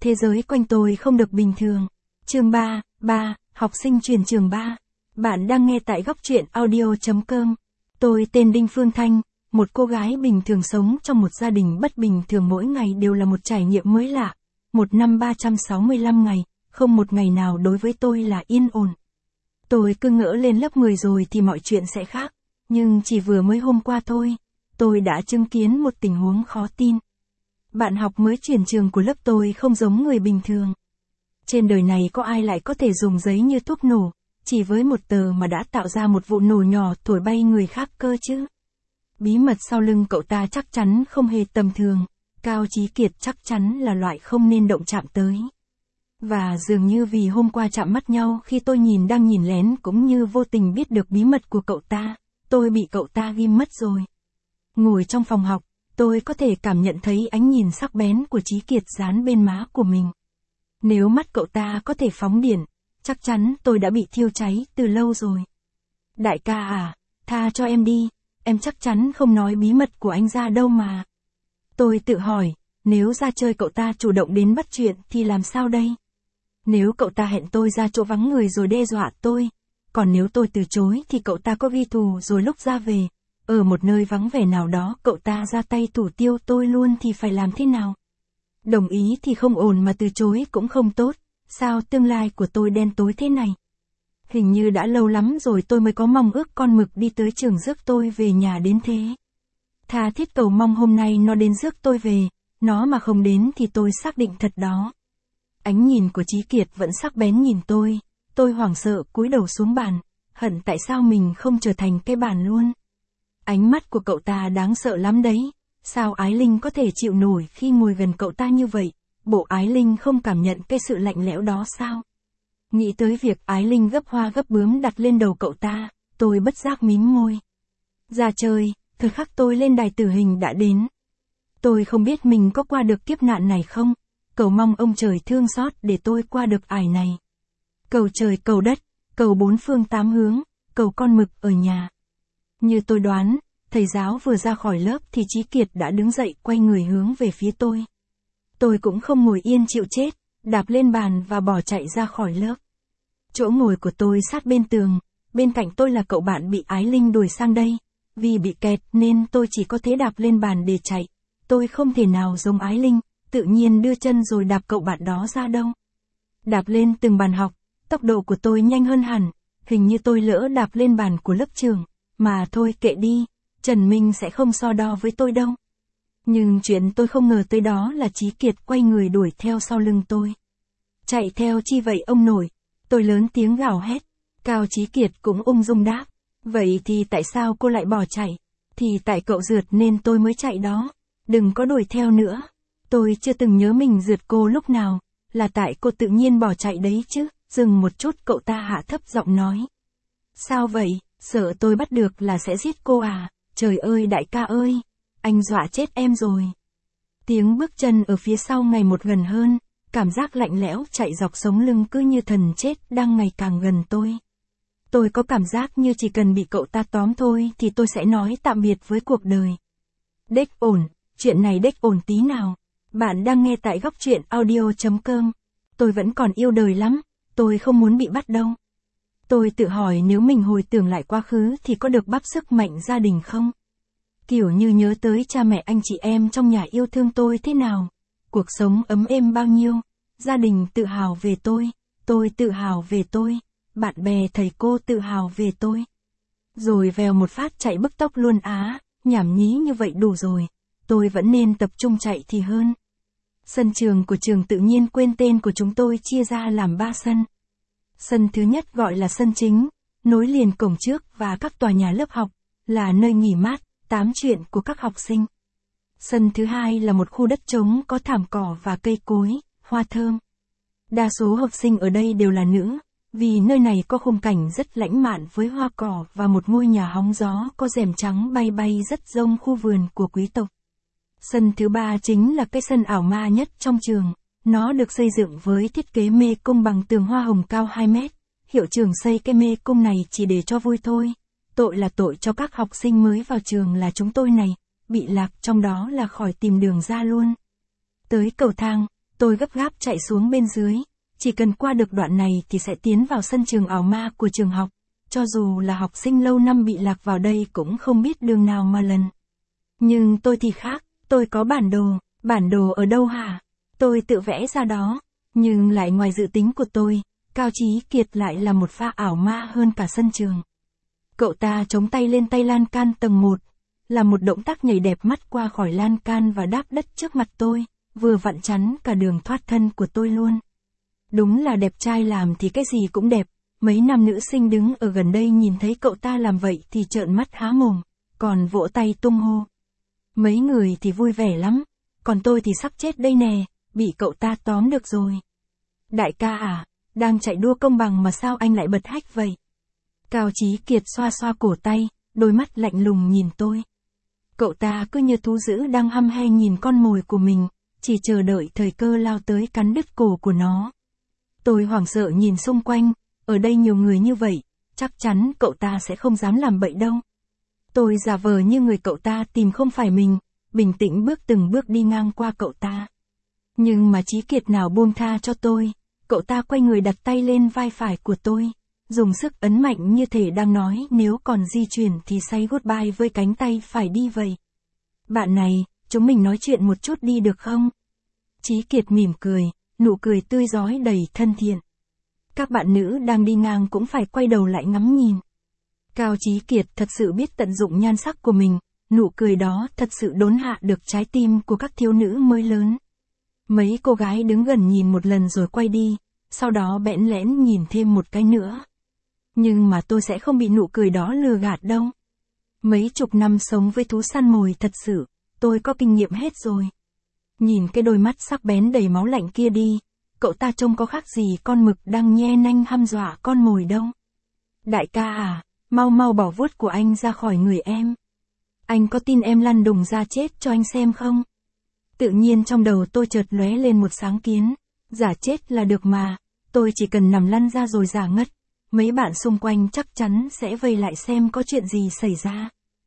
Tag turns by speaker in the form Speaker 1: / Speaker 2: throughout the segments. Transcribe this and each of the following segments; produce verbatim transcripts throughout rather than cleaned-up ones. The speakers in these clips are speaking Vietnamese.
Speaker 1: Thế giới quanh tôi không được bình thường. Chương ba, ba, học sinh chuyển trường ba. Bạn đang nghe tại góc truyện audio chấm com. Tôi tên Đinh Phương Thanh, một cô gái bình thường sống trong một gia đình bất bình thường, mỗi ngày đều là một trải nghiệm mới lạ. Một năm ba trăm sáu mươi lăm ngày, không một ngày nào đối với tôi là yên ổn. Tôi cứ ngỡ lên lớp mười rồi thì mọi chuyện sẽ khác, nhưng chỉ vừa mới hôm qua thôi, tôi đã chứng kiến một tình huống khó tin. Bạn học mới chuyển trường của lớp tôi không giống người bình thường. Trên đời này có ai lại có thể dùng giấy như thuốc nổ, chỉ với một tờ mà đã tạo ra một vụ nổ nhỏ thổi bay người khác cơ chứ? Bí mật sau lưng cậu ta chắc chắn không hề tầm thường, Cao Chí Kiệt chắc chắn là loại không nên động chạm tới. Và dường như vì hôm qua chạm mắt nhau khi tôi nhìn đang nhìn lén cũng như vô tình biết được bí mật của cậu ta, tôi bị cậu ta ghim mất rồi. Ngồi trong phòng học, tôi có thể cảm nhận thấy ánh nhìn sắc bén của Chí Kiệt dán bên má của mình. Nếu mắt cậu ta có thể phóng điện, chắc chắn tôi đã bị thiêu cháy từ lâu rồi. Đại ca à, tha cho em đi, em chắc chắn không nói bí mật của anh ra đâu mà. Tôi tự hỏi, nếu ra chơi cậu ta chủ động đến bắt chuyện thì làm sao đây? Nếu cậu ta hẹn tôi ra chỗ vắng người rồi đe dọa tôi, còn nếu tôi từ chối thì cậu ta có ghi thù rồi lúc ra về, ở một nơi vắng vẻ nào đó cậu ta ra tay thủ tiêu tôi luôn thì phải làm thế nào? Đồng ý thì không ổn mà từ chối cũng không tốt, sao tương lai của tôi đen tối thế này? Hình như đã lâu lắm rồi tôi mới có mong ước con mực đi tới trường rước tôi về nhà đến thế. Tha thiết cầu mong hôm nay nó đến rước tôi về, nó mà không đến thì tôi xác định thật đó. Ánh nhìn của Chí Kiệt vẫn sắc bén nhìn tôi, tôi hoảng sợ cúi đầu xuống bàn, hận tại sao mình không trở thành cái bàn luôn. Ánh mắt của cậu ta đáng sợ lắm đấy, sao Ái Linh có thể chịu nổi khi ngồi gần cậu ta như vậy, bộ Ái Linh không cảm nhận cái sự lạnh lẽo đó sao? Nghĩ tới việc Ái Linh gấp hoa gấp bướm đặt lên đầu cậu ta, tôi bất giác mím môi. Ra chơi, thời khắc tôi lên đài tử hình đã đến. Tôi không biết mình có qua được kiếp nạn này không, cầu mong ông trời thương xót để tôi qua được ải này. Cầu trời cầu đất, cầu bốn phương tám hướng, cầu con mực ở nhà. Như tôi đoán, thầy giáo vừa ra khỏi lớp thì Chí Kiệt đã đứng dậy quay người hướng về phía tôi. Tôi cũng không ngồi yên chịu chết, đạp lên bàn và bỏ chạy ra khỏi lớp. Chỗ ngồi của tôi sát bên tường, bên cạnh tôi là cậu bạn bị Ái Linh đuổi sang đây. Vì bị kẹt nên tôi chỉ có thế đạp lên bàn để chạy. Tôi không thể nào giống Ái Linh, tự nhiên đưa chân rồi đạp cậu bạn đó ra đâu. Đạp lên từng bàn học, tốc độ của tôi nhanh hơn hẳn, hình như tôi lỡ đạp lên bàn của lớp trưởng, mà thôi kệ đi, Trần Minh sẽ không so đo với tôi đâu. Nhưng chuyện tôi không ngờ tới đó là Chí Kiệt quay người đuổi theo sau lưng tôi. Chạy theo chi vậy ông nội? Tôi lớn tiếng gào hét. Cao Chí Kiệt cũng ung dung đáp. Vậy thì tại sao cô lại bỏ chạy? Thì tại cậu rượt nên tôi mới chạy đó. Đừng có đuổi theo nữa. Tôi chưa từng nhớ mình rượt cô lúc nào. Là tại cô tự nhiên bỏ chạy đấy chứ. Dừng một chút cậu ta hạ thấp giọng nói. Sao vậy? Sợ tôi bắt được là sẽ giết cô à? Trời ơi đại ca ơi! Anh dọa chết em rồi. Tiếng bước chân ở phía sau ngày một gần hơn. Cảm giác lạnh lẽo chạy dọc sống lưng cứ như thần chết đang ngày càng gần tôi. Tôi có cảm giác như chỉ cần bị cậu ta tóm thôi thì tôi sẽ nói tạm biệt với cuộc đời. Đếch ổn, chuyện này đếch ổn tí nào. Bạn đang nghe tại góc truyện audio chấm com. Tôi vẫn còn yêu đời lắm, tôi không muốn bị bắt đâu. Tôi tự hỏi nếu mình hồi tưởng lại quá khứ thì có được bắp sức mạnh gia đình không? Kiểu như nhớ tới cha mẹ anh chị em trong nhà yêu thương tôi thế nào. Cuộc sống ấm êm bao nhiêu. Gia đình tự hào về tôi, tôi tự hào về tôi. Bạn bè thầy cô tự hào về tôi. Rồi vèo một phát chạy bứt tốc luôn á, nhảm nhí như vậy đủ rồi. Tôi vẫn nên tập trung chạy thì hơn. Sân trường của trường tự nhiên quên tên của chúng tôi chia ra làm ba sân. Sân thứ nhất gọi là sân chính, nối liền cổng trước và các tòa nhà lớp học, là nơi nghỉ mát, tám chuyện của các học sinh. Sân thứ hai là một khu đất trống có thảm cỏ và cây cối, hoa thơm. Đa số học sinh ở đây đều là nữ. Vì nơi này có khung cảnh rất lãng mạn với hoa cỏ và một ngôi nhà hóng gió có rèm trắng bay bay rất rông khu vườn của quý tộc. Sân thứ ba chính là cái sân ảo ma nhất trong trường. Nó được xây dựng với thiết kế mê cung bằng tường hoa hồng cao hai mét. Hiệu trưởng xây cái mê cung này chỉ để cho vui thôi. Tội là tội cho các học sinh mới vào trường là chúng tôi này, bị lạc trong đó là khỏi tìm đường ra luôn. Tới cầu thang, Tôi gấp gáp chạy xuống bên dưới, chỉ cần qua được đoạn này thì sẽ tiến vào sân trường ảo ma của trường học, cho dù là học sinh lâu năm bị lạc vào đây cũng không biết đường nào mà lần. Nhưng tôi thì khác, tôi có bản đồ, bản đồ ở đâu hả? Tôi tự vẽ ra đó, nhưng lại ngoài dự tính của tôi, Cao Chí Kiệt lại là một pha ảo ma hơn cả sân trường. Cậu ta chống tay lên tay lan can tầng một, là một động tác nhảy đẹp mắt qua khỏi lan can và đáp đất trước mặt tôi, vừa vặn chắn cả đường thoát thân của tôi luôn. Đúng là đẹp trai làm thì cái gì cũng đẹp, mấy nam nữ sinh đứng ở gần đây nhìn thấy cậu ta làm vậy thì trợn mắt há mồm, còn vỗ tay tung hô. Mấy người thì vui vẻ lắm, còn tôi thì sắp chết đây nè, bị cậu ta tóm được rồi. Đại ca à, đang chạy đua công bằng mà sao anh lại bật hách vậy? Cao Chí Kiệt xoa xoa cổ tay, đôi mắt lạnh lùng nhìn tôi. Cậu ta cứ như thú dữ đang hăm he nhìn con mồi của mình, chỉ chờ đợi thời cơ lao tới cắn đứt cổ của nó. Tôi hoảng sợ nhìn xung quanh, ở đây nhiều người như vậy, chắc chắn cậu ta sẽ không dám làm bậy đâu. Tôi giả vờ như người cậu ta tìm không phải mình, bình tĩnh bước từng bước đi ngang qua cậu ta. Nhưng mà Chí Kiệt nào buông tha cho tôi, cậu ta quay người đặt tay lên vai phải của tôi, dùng sức ấn mạnh như thể đang nói nếu còn di chuyển thì say goodbye với cánh tay phải đi vậy. Bạn này, chúng mình nói chuyện một chút đi được không? Chí Kiệt mỉm cười, nụ cười tươi rói đầy thân thiện. Các bạn nữ đang đi ngang cũng phải quay đầu lại ngắm nhìn. Cao Chí Kiệt thật sự biết tận dụng nhan sắc của mình, nụ cười đó thật sự đốn hạ được trái tim của các thiếu nữ mới lớn. Mấy cô gái đứng gần nhìn một lần rồi quay đi, sau đó bẽn lẽn nhìn thêm một cái nữa. Nhưng mà tôi sẽ không bị nụ cười đó lừa gạt đâu. Mấy chục năm sống với thú săn mồi thật sự, tôi có kinh nghiệm hết rồi. Nhìn cái đôi mắt sắc bén đầy máu lạnh kia đi, cậu ta trông có khác gì con mực đang nhe nanh hăm dọa con mồi đâu. Đại ca à, mau mau bỏ vuốt của anh ra khỏi người em. Anh có tin em lăn đùng ra chết cho anh xem không? Tự nhiên trong đầu tôi chợt lóe lên một sáng kiến, giả chết là được mà, tôi chỉ cần nằm lăn ra rồi giả ngất. Mấy bạn xung quanh chắc chắn sẽ vây lại xem có chuyện gì xảy ra.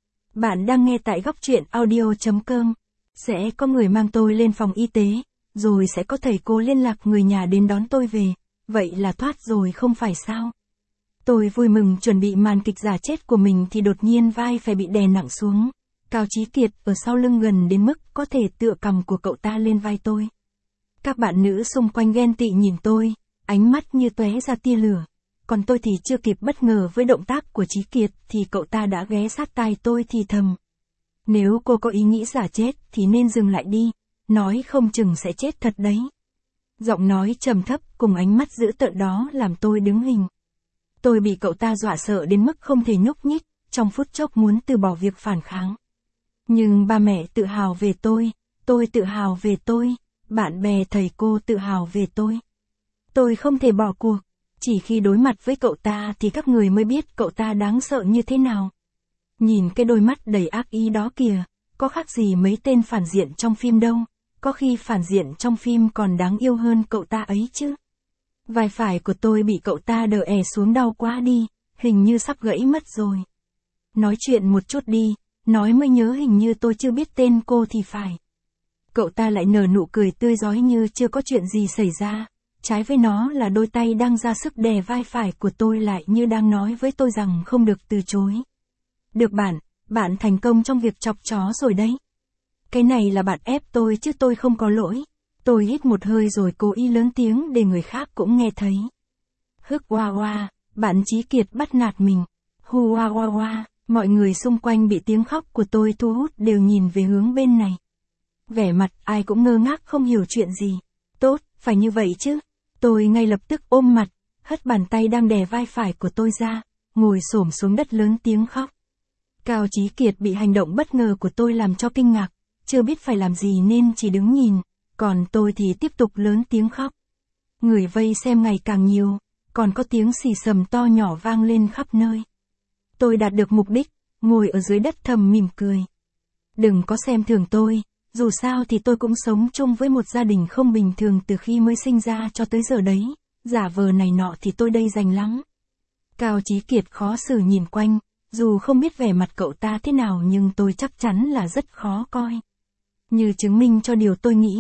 Speaker 1: Bạn đang nghe tại góc truyện audio chấm com. Sẽ có người mang tôi lên phòng y tế, rồi sẽ có thầy cô liên lạc người nhà đến đón tôi về. Vậy là thoát rồi không phải sao? Tôi vui mừng chuẩn bị màn kịch giả chết của mình thì đột nhiên vai phải bị đè nặng xuống. Cao Chí Kiệt ở sau lưng gần đến mức có thể tựa cằm của cậu ta lên vai tôi. Các bạn nữ xung quanh ghen tị nhìn tôi, ánh mắt như tóe ra tia lửa. Còn tôi thì chưa kịp bất ngờ với động tác của Chí Kiệt thì cậu ta đã ghé sát tai tôi thì thầm. Nếu cô có ý nghĩ giả chết thì nên dừng lại đi, nói không chừng sẽ chết thật đấy. Giọng nói trầm thấp cùng ánh mắt dữ tợn đó làm tôi đứng hình. Tôi bị cậu ta dọa sợ đến mức không thể nhúc nhích, trong phút chốc muốn từ bỏ việc phản kháng. Nhưng ba mẹ tự hào về tôi, tôi tự hào về tôi, bạn bè thầy cô tự hào về tôi. Tôi không thể bỏ cuộc. Chỉ khi đối mặt với cậu ta thì các người mới biết cậu ta đáng sợ như thế nào. Nhìn cái đôi mắt đầy ác ý đó kìa, có khác gì mấy tên phản diện trong phim đâu, có khi phản diện trong phim còn đáng yêu hơn cậu ta ấy chứ. Vai phải của tôi bị cậu ta đè è xuống đau quá đi, hình như sắp gãy mất rồi. Nói chuyện một chút đi, nói mới nhớ hình như tôi chưa biết tên cô thì phải. Cậu ta lại nở nụ cười tươi rói như chưa có chuyện gì xảy ra. Trái với nó là đôi tay đang ra sức đè vai phải của tôi lại như đang nói với tôi rằng không được từ chối. Được bạn, bạn thành công trong việc chọc chó rồi đấy. Cái này là bạn ép tôi chứ tôi không có lỗi. Tôi hít một hơi rồi cố ý lớn tiếng để người khác cũng nghe thấy. Hức hoa hoa, bạn Chí Kiệt bắt nạt mình. Hu hoa hoa hoa, mọi người xung quanh bị tiếng khóc của tôi thu hút đều nhìn về hướng bên này. Vẻ mặt ai cũng ngơ ngác không hiểu chuyện gì. Tốt, phải như vậy chứ. Tôi ngay lập tức ôm mặt, hất bàn tay đang đè vai phải của tôi ra, ngồi xổm xuống đất lớn tiếng khóc. Cao Chí Kiệt bị hành động bất ngờ của tôi làm cho kinh ngạc, chưa biết phải làm gì nên chỉ đứng nhìn, còn tôi thì tiếp tục lớn tiếng khóc. Người vây xem ngày càng nhiều, còn có tiếng xì xầm to nhỏ vang lên khắp nơi. Tôi đạt được mục đích, ngồi ở dưới đất thầm mỉm cười. Đừng có xem thường tôi. Dù sao thì tôi cũng sống chung với một gia đình không bình thường từ khi mới sinh ra cho tới giờ đấy, giả vờ này nọ thì tôi đây rành lắm. Cao Chí Kiệt khó xử nhìn quanh, dù không biết vẻ mặt cậu ta thế nào nhưng tôi chắc chắn là rất khó coi. Như chứng minh cho điều tôi nghĩ,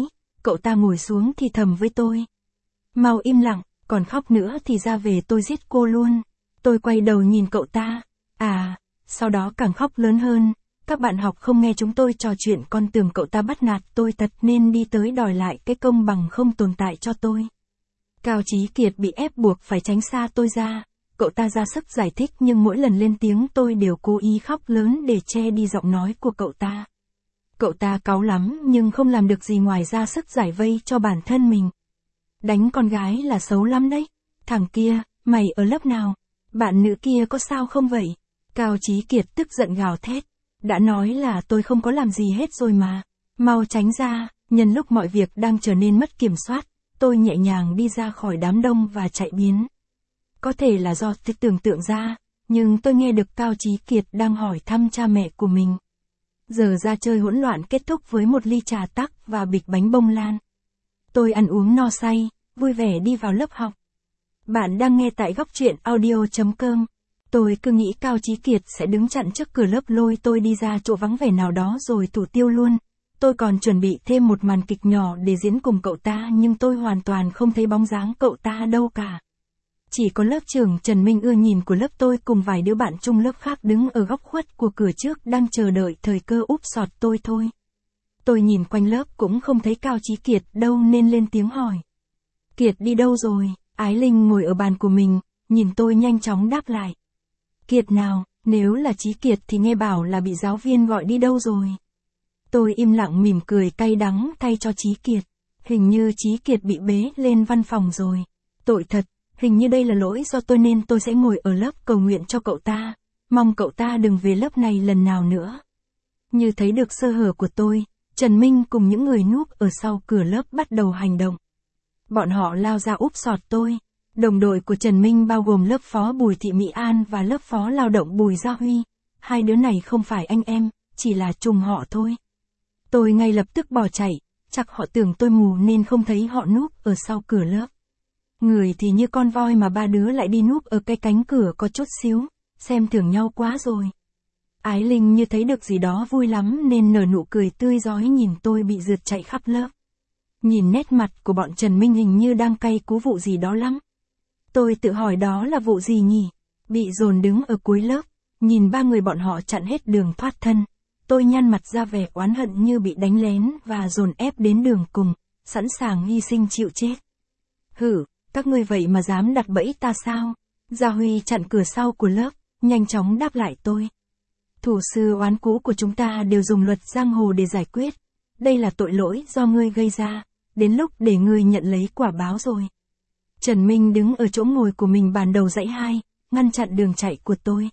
Speaker 1: Cậu ta ngồi xuống thì thầm với tôi. Mau im lặng, còn khóc nữa thì ra về tôi giết cô luôn. Tôi quay đầu nhìn cậu ta. À, sau đó càng khóc lớn hơn. Các bạn học không nghe chúng tôi trò chuyện còn tưởng cậu ta bắt nạt tôi thật nên đi tới đòi lại cái công bằng không tồn tại cho tôi. Cao Chí Kiệt bị ép buộc phải tránh xa tôi ra. Cậu ta ra sức giải thích nhưng mỗi lần lên tiếng tôi đều cố ý khóc lớn để che đi giọng nói của cậu ta. Cậu ta cáu lắm nhưng không làm được gì ngoài ra sức giải vây cho bản thân mình. Đánh con gái là xấu lắm đấy. Thằng kia, mày ở lớp nào? Bạn nữ kia có sao không vậy? Cao Chí Kiệt tức giận gào thét. Đã nói là tôi không có làm gì hết rồi mà. Mau tránh ra, nhân lúc mọi việc đang trở nên mất kiểm soát, tôi nhẹ nhàng đi ra khỏi đám đông và chạy biến. Có thể là do tôi tưởng tượng ra, nhưng tôi nghe được Cao Chí Kiệt đang hỏi thăm cha mẹ của mình. Giờ ra chơi hỗn loạn kết thúc với một ly trà tắc và bịch bánh bông lan. Tôi ăn uống no say, vui vẻ đi vào lớp học. Bạn đang nghe tại góc truyện audio chấm com. Tôi cứ nghĩ Cao Chí Kiệt sẽ đứng chặn trước cửa lớp lôi tôi đi ra chỗ vắng vẻ nào đó rồi thủ tiêu luôn. Tôi còn chuẩn bị thêm một màn kịch nhỏ để diễn cùng cậu ta nhưng tôi hoàn toàn không thấy bóng dáng cậu ta đâu cả. Chỉ có lớp trưởng Trần Minh ưa nhìn của lớp tôi cùng vài đứa bạn chung lớp khác đứng ở góc khuất của cửa trước đang chờ đợi thời cơ úp sọt tôi thôi. Tôi nhìn quanh lớp cũng không thấy Cao Chí Kiệt đâu nên lên tiếng hỏi. Kiệt đi đâu rồi? Ái Linh ngồi ở bàn của mình, nhìn tôi nhanh chóng đáp lại. Kiệt nào, nếu là Chí Kiệt thì nghe bảo là bị giáo viên gọi đi đâu rồi. Tôi im lặng mỉm cười cay đắng thay cho Chí Kiệt. Hình như Chí Kiệt bị bế lên văn phòng rồi. Tội thật, hình như đây là lỗi do tôi nên tôi sẽ ngồi ở lớp cầu nguyện cho cậu ta. Mong cậu ta đừng về lớp này lần nào nữa. Như thấy được sơ hở của tôi, Trần Minh cùng những người núp ở sau cửa lớp bắt đầu hành động. Bọn họ lao ra úp sọt tôi. Đồng đội của Trần Minh bao gồm lớp phó Bùi Thị Mỹ An và lớp phó lao động Bùi Gia Huy. Hai đứa này không phải anh em, chỉ là trùng họ thôi. Tôi ngay lập tức bỏ chạy, chắc họ tưởng tôi mù nên không thấy họ núp ở sau cửa lớp. Người thì như con voi mà ba đứa lại đi núp ở cái cánh cửa có chút xíu, xem thường nhau quá rồi. Ái Linh như thấy được gì đó vui lắm nên nở nụ cười tươi rói nhìn tôi bị rượt chạy khắp lớp. Nhìn nét mặt của bọn Trần Minh hình như đang cay cú vụ gì đó lắm. Tôi tự hỏi đó là vụ gì nhỉ? Bị dồn đứng ở cuối lớp, nhìn ba người bọn họ chặn hết đường thoát thân. Tôi nhăn mặt ra vẻ oán hận như bị đánh lén và dồn ép đến đường cùng, sẵn sàng hy sinh chịu chết. Hử, các ngươi vậy mà dám đặt bẫy ta sao? Gia Huy chặn cửa sau của lớp, nhanh chóng đáp lại tôi. Thủ sư oán cũ của chúng ta đều dùng luật giang hồ để giải quyết. Đây là tội lỗi do ngươi gây ra, đến lúc để ngươi nhận lấy quả báo rồi. Trần Minh đứng ở chỗ ngồi của mình bàn đầu dãy hai, ngăn chặn đường chạy của tôi.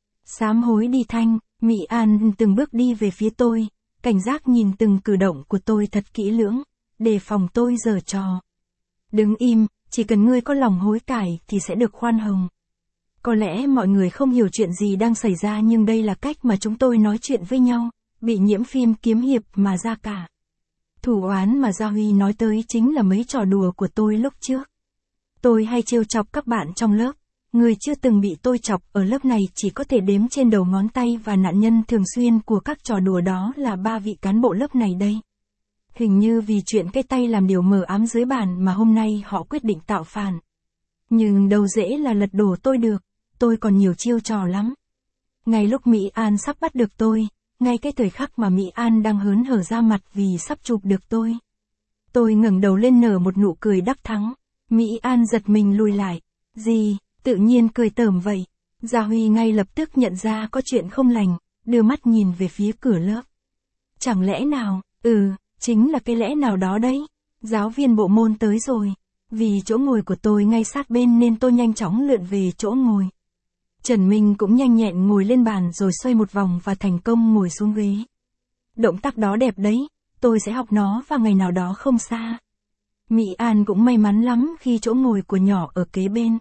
Speaker 1: Sám hối đi Thanh, Mỹ An từng bước đi về phía tôi, cảnh giác nhìn từng cử động của tôi thật kỹ lưỡng, đề phòng tôi giở trò. Đứng im, chỉ cần ngươi có lòng hối cải thì sẽ được khoan hồng. Có lẽ mọi người không hiểu chuyện gì đang xảy ra nhưng đây là cách mà chúng tôi nói chuyện với nhau, bị nhiễm phim kiếm hiệp mà ra cả. Thủ oán mà Gia Huy nói tới chính là mấy trò đùa của tôi lúc trước. Tôi hay trêu chọc các bạn trong lớp, người chưa từng bị tôi chọc ở lớp này chỉ có thể đếm trên đầu ngón tay và nạn nhân thường xuyên của các trò đùa đó là ba vị cán bộ lớp này đây. Hình như vì chuyện cái tay làm điều mờ ám dưới bàn mà hôm nay họ quyết định tạo phản. Nhưng đâu dễ là lật đổ tôi được, tôi còn nhiều chiêu trò lắm. Ngay lúc Mỹ An sắp bắt được tôi, ngay cái thời khắc mà Mỹ An đang hớn hở ra mặt vì sắp chụp được tôi. Tôi ngẩng đầu lên nở một nụ cười đắc thắng. Mỹ An giật mình lùi lại. Gì, tự nhiên cười tởm vậy. Gia Huy ngay lập tức nhận ra có chuyện không lành, đưa mắt nhìn về phía cửa lớp. Chẳng lẽ nào, ừ, chính là cái lẽ nào đó đấy. Giáo viên bộ môn tới rồi. Vì chỗ ngồi của tôi ngay sát bên nên tôi nhanh chóng lượn về chỗ ngồi. Trần Minh cũng nhanh nhẹn ngồi lên bàn rồi xoay một vòng và thành công ngồi xuống ghế. Động tác đó đẹp đấy, tôi sẽ học nó vào ngày nào đó không xa. Mỹ An cũng may mắn lắm khi chỗ ngồi của nhỏ ở kế bên.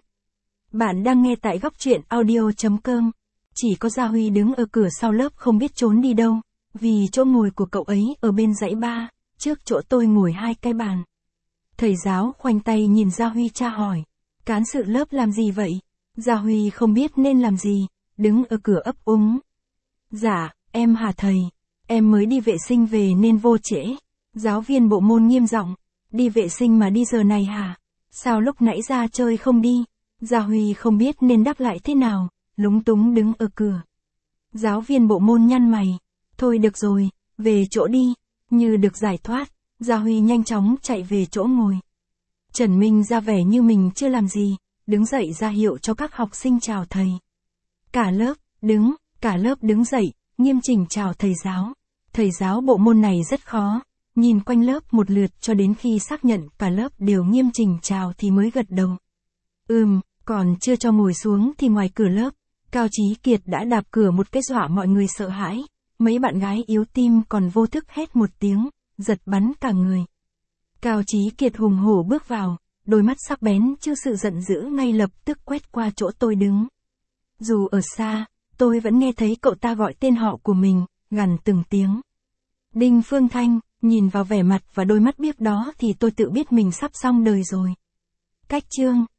Speaker 1: Bạn đang nghe tại góc truyện audio chấm com. Chỉ có Gia Huy đứng ở cửa sau lớp không biết trốn đi đâu, vì chỗ ngồi của cậu ấy ở bên dãy ba, trước chỗ tôi ngồi hai cái bàn. Thầy giáo khoanh tay nhìn Gia Huy tra hỏi, cán sự lớp làm gì vậy? Gia Huy không biết nên làm gì, đứng ở cửa ấp úng. Dạ, em hả thầy, em mới đi vệ sinh về nên vô trễ. Giáo viên bộ môn nghiêm giọng, đi vệ sinh mà đi giờ này hả? Sao lúc nãy ra chơi không đi? Gia Huy không biết nên đáp lại thế nào, lúng túng đứng ở cửa. Giáo viên bộ môn nhăn mày, thôi được rồi, về chỗ đi. Như được giải thoát, Gia Huy nhanh chóng chạy về chỗ ngồi. Trần Minh ra vẻ như mình chưa làm gì, đứng dậy ra hiệu cho các học sinh chào thầy. Cả lớp, đứng, cả lớp đứng dậy, nghiêm chỉnh chào thầy giáo. Thầy giáo bộ môn này rất khó, nhìn quanh lớp một lượt cho đến khi xác nhận cả lớp đều nghiêm chỉnh chào thì mới gật đầu. Ừm, còn chưa cho ngồi xuống thì ngoài cửa lớp, Cao Chí Kiệt đã đạp cửa một cái dọa mọi người sợ hãi. Mấy bạn gái yếu tim còn vô thức hét một tiếng, giật bắn cả người. Cao Chí Kiệt hùng hổ bước vào, đôi mắt sắc bén trước sự giận dữ ngay lập tức quét qua chỗ tôi đứng. Dù ở xa, tôi vẫn nghe thấy cậu ta gọi tên họ của mình, gằn từng tiếng. Đinh Phương Thanh, nhìn vào vẻ mặt và đôi mắt biếc đó thì tôi tự biết mình sắp xong đời rồi. Cách chương